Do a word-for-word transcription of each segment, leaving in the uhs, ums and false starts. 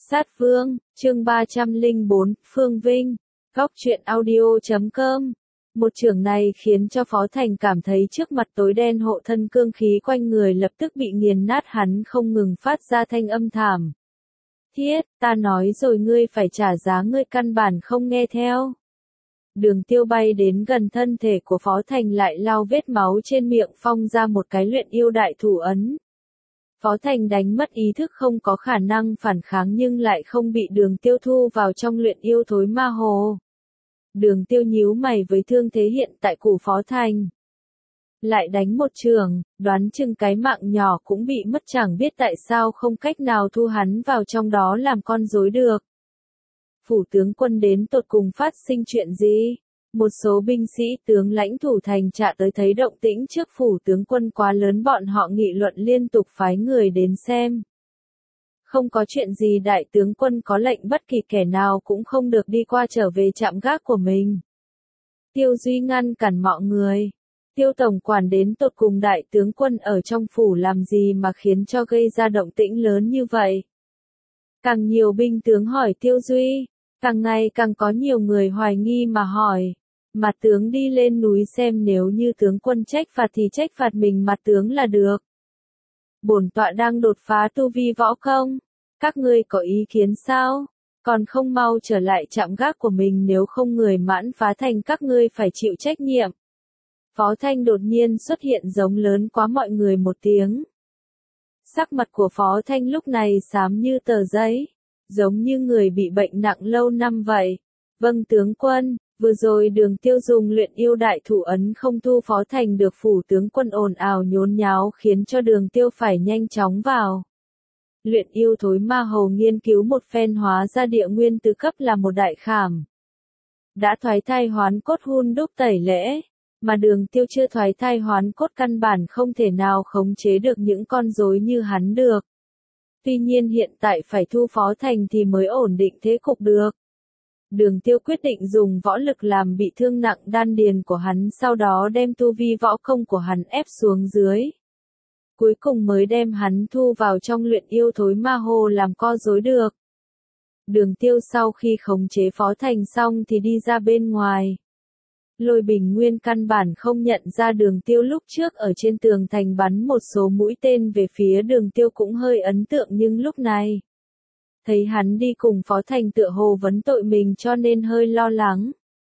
Sát Vương, chương ba trăm lẻ bốn, Phương Vinh, góc truyện audio chấm com. Một chưởng này khiến cho Phó Thành cảm thấy trước mặt tối đen hộ thân cương khí quanh người lập tức bị nghiền nát, hắn không ngừng phát ra thanh âm thảm. Thiết, ta nói rồi ngươi phải trả giá, ngươi căn bản không nghe theo. Đường Tiêu bay đến gần thân thể của Phó Thành lại lau vết máu trên miệng, phong ra một cái luyện yêu đại thủ ấn. Phó Thành đánh mất ý thức, không có khả năng phản kháng nhưng lại không bị Đường Tiêu thu vào trong luyện yêu thối ma hồ. Đường Tiêu nhíu mày với thương thế hiện tại của Phó Thành. Lại đánh một chưởng, đoán chừng cái mạng nhỏ cũng bị mất, chẳng biết tại sao không cách nào thu hắn vào trong đó làm con rối được. Phủ tướng quân đến tột cùng phát sinh chuyện gì? Một số binh sĩ tướng lãnh thủ thành trạ tới thấy động tĩnh trước phủ tướng quân quá lớn, bọn họ nghị luận liên tục phái người đến xem. Không có chuyện gì, đại tướng quân có lệnh bất kỳ kẻ nào cũng không được đi qua trở về trạm gác của mình. Tiêu Duy ngăn cản mọi người. Tiêu tổng quản đến tột cùng đại tướng quân ở trong phủ làm gì mà khiến cho gây ra động tĩnh lớn như vậy? Càng nhiều binh tướng hỏi Tiêu Duy, càng ngày càng có nhiều người hoài nghi mà hỏi. Mặt tướng đi lên núi xem, nếu như tướng quân trách phạt thì trách phạt mình mặt tướng là được. Bổn tọa đang đột phá tu vi võ công. Các ngươi có ý kiến sao? Còn không mau trở lại trạm gác của mình, nếu không người mãn phá thành các ngươi phải chịu trách nhiệm. Phó Thanh đột nhiên xuất hiện giống lớn quá mọi người một tiếng. Sắc mặt của Phó Thanh lúc này xám như tờ giấy, giống như người bị bệnh nặng lâu năm vậy. Vâng tướng quân, vừa rồi Đường Tiêu dùng luyện yêu đại thủ ấn không thu Phó Thành được, phủ tướng quân ồn ào nhốn nháo khiến cho Đường Tiêu phải nhanh chóng vào. Luyện yêu thối ma hầu nghiên cứu một phen, hóa ra địa nguyên tứ cấp là một đại khảm. Đã thoái thai hoán cốt, hun đúc tẩy lễ, mà Đường Tiêu chưa thoái thai hoán cốt căn bản không thể nào khống chế được những con rối như hắn được. Tuy nhiên hiện tại phải thu Phó Thành thì mới ổn định thế cục được. Đường Tiêu quyết định dùng võ lực làm bị thương nặng đan điền của hắn, sau đó đem tu vi võ công của hắn ép xuống dưới. Cuối cùng mới đem hắn thu vào trong luyện yêu thối ma hồ làm co rối được. Đường Tiêu sau khi khống chế Phó Thành xong thì đi ra bên ngoài. Lôi Bình Nguyên căn bản không nhận ra Đường Tiêu, lúc trước ở trên tường thành bắn một số mũi tên về phía Đường Tiêu cũng hơi ấn tượng, nhưng lúc này thấy hắn đi cùng Phó Thành tựa hồ vấn tội mình cho nên hơi lo lắng.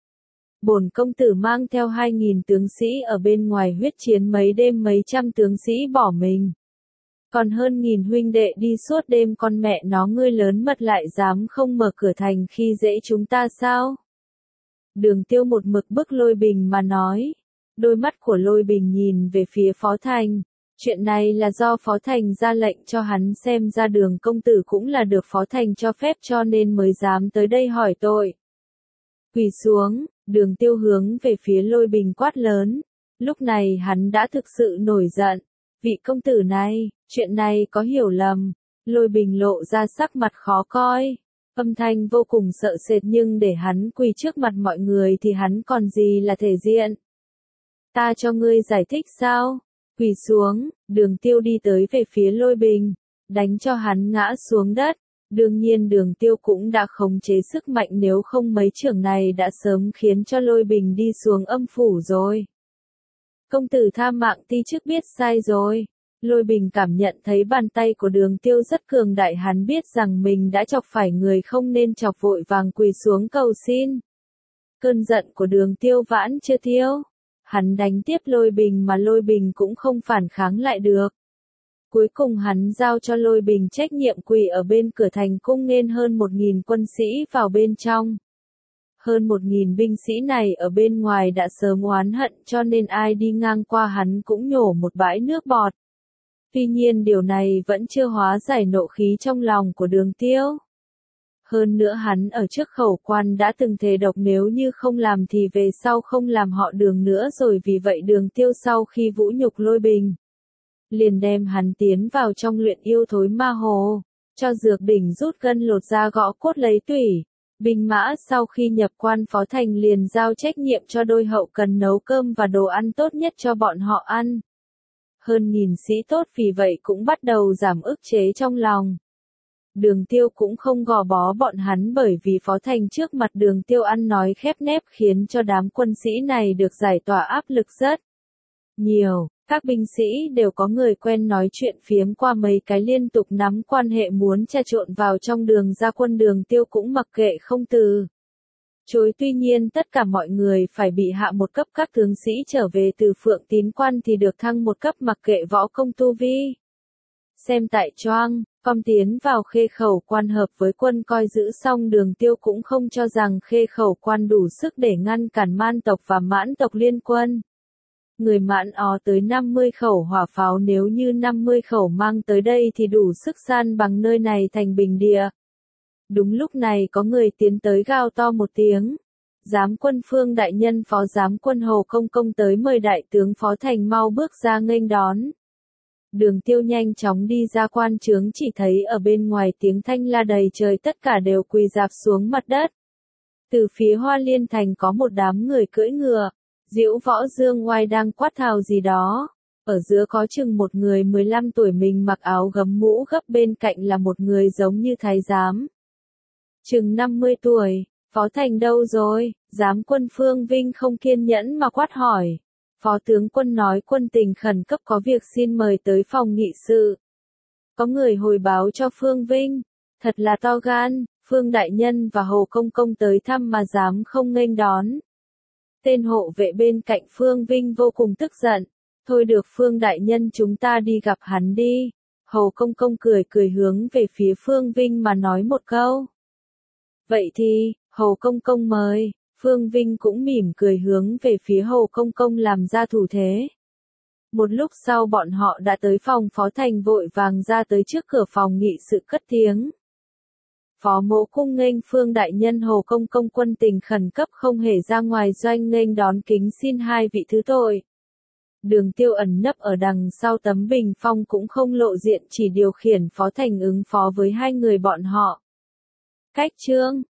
Bổn công tử mang theo hai nghìn tướng sĩ ở bên ngoài huyết chiến mấy đêm, mấy trăm tướng sĩ bỏ mình. Còn hơn nghìn huynh đệ đi suốt đêm, con mẹ nó ngươi lớn mật lại dám không mở cửa thành khi dễ chúng ta sao? Đường Tiêu một mực bức Lôi Bình mà nói. Đôi mắt của Lôi Bình nhìn về phía Phó Thành. Chuyện này là do Phó Thành ra lệnh cho hắn, xem ra Đường công tử cũng là được Phó Thành cho phép cho nên mới dám tới đây hỏi tội. Quỳ xuống, Đường Tiêu hướng về phía Lôi Bình quát lớn. Lúc này hắn đã thực sự nổi giận. Vị công tử này, chuyện này có hiểu lầm. Lôi Bình lộ ra sắc mặt khó coi. Âm thanh vô cùng sợ sệt, nhưng để hắn quỳ trước mặt mọi người thì hắn còn gì là thể diện. Ta cho ngươi giải thích sao? Quỳ xuống, Đường Tiêu đi tới về phía Lôi Bình, đánh cho hắn ngã xuống đất. Đương nhiên Đường Tiêu cũng đã khống chế sức mạnh, nếu không mấy chưởng này đã sớm khiến cho Lôi Bình đi xuống âm phủ rồi. Công tử tha mạng, ti chức biết sai rồi. Lôi Bình cảm nhận thấy bàn tay của Đường Tiêu rất cường đại, hắn biết rằng mình đã chọc phải người không nên chọc, vội vàng quỳ xuống cầu xin. Cơn giận của Đường Tiêu vãn chưa tiêu. Hắn đánh tiếp Lôi Bình mà Lôi Bình cũng không phản kháng lại được. Cuối cùng hắn giao cho Lôi Bình trách nhiệm quỳ ở bên cửa thành cung nghênh hơn một nghìn quân sĩ vào bên trong. Hơn một nghìn binh sĩ này ở bên ngoài đã sớm oán hận cho nên ai đi ngang qua hắn cũng nhổ một bãi nước bọt. Tuy nhiên điều này vẫn chưa hóa giải nộ khí trong lòng của Đường Tiêu. Hơn nữa hắn ở trước khẩu quan đã từng thề độc nếu như không làm thì về sau không làm họ Đường nữa rồi, vì vậy Đường Tiêu sau khi vũ nhục Lôi Bình, liền đem hắn tiến vào trong luyện yêu thối ma hồ, cho dược đỉnh rút gân lột da gõ cốt lấy tủy. Binh mã sau khi nhập quan, Phó Thành liền giao trách nhiệm cho đôi hậu cần nấu cơm và đồ ăn tốt nhất cho bọn họ ăn. Hơn nghìn sĩ tốt vì vậy cũng bắt đầu giảm ức chế trong lòng. Đường Tiêu cũng không gò bó bọn hắn bởi vì Phó Thành trước mặt Đường Tiêu ăn nói khép nép khiến cho đám quân sĩ này được giải tỏa áp lực rất nhiều. Các binh sĩ đều có người quen nói chuyện phiếm qua mấy cái liên tục nắm quan hệ muốn trà trộn vào trong đường ra quân. Đường Tiêu cũng mặc kệ không từ chối. Tuy nhiên tất cả mọi người phải bị hạ một cấp, các tướng sĩ trở về từ Phượng Tín Quan thì được thăng một cấp mặc kệ võ công tu vi. Xem tại Choang, Com tiến vào Khê Khẩu Quan hợp với quân coi giữ xong, Đường Tiêu cũng không cho rằng Khê Khẩu Quan đủ sức để ngăn cản Man tộc và Mãn tộc liên quân. Người Mãn ó tới năm mươi khẩu hỏa pháo, nếu như năm mươi khẩu mang tới đây thì đủ sức san bằng nơi này thành bình địa. Đúng lúc này có người tiến tới gào to một tiếng. Giám quân Phương đại nhân Phó giám quân Hồ Công Công tới mời đại tướng Phó Thành mau bước ra nghênh đón. Đường Tiêu nhanh chóng đi ra quan trướng, chỉ thấy ở bên ngoài tiếng thanh la đầy trời, tất cả đều quỳ rạp xuống mặt đất. Từ phía Hoa Liên Thành có một đám người cưỡi ngựa, diễu võ dương oai đang quát tháo gì đó. Ở giữa có chừng một người mười lăm tuổi, mình mặc áo gấm mũ gấp, bên cạnh là một người giống như thái giám. Chừng năm mươi tuổi, Phó Thành đâu rồi? Giám quân Phương Vinh không kiên nhẫn mà quát hỏi. Phó tướng quân nói quân tình khẩn cấp, có việc xin mời tới phòng nghị sự. Có người hồi báo cho Phương Vinh, thật là to gan, Phương đại nhân và Hồ Công Công tới thăm mà dám không nghênh đón. Tên hộ vệ bên cạnh Phương Vinh vô cùng tức giận. Thôi được Phương đại nhân, chúng ta đi gặp hắn đi. Hồ Công Công cười cười hướng về phía Phương Vinh mà nói một câu. Vậy thì, Hồ Công Công mời. Phương Vinh cũng mỉm cười hướng về phía Hồ Công Công làm ra thủ thế. Một lúc sau bọn họ đã tới phòng Phó Thành, vội vàng ra tới trước cửa phòng nghị sự cất tiếng. Phó Mỗ cung nghênh Phương đại nhân Hồ Công Công, quân tình khẩn cấp không hề ra ngoài doanh nghênh đón, kính xin hai vị thứ tội. Đường Tiêu ẩn nấp ở đằng sau tấm bình phong cũng không lộ diện, chỉ điều khiển Phó Thành ứng phó với hai người bọn họ. Cách chương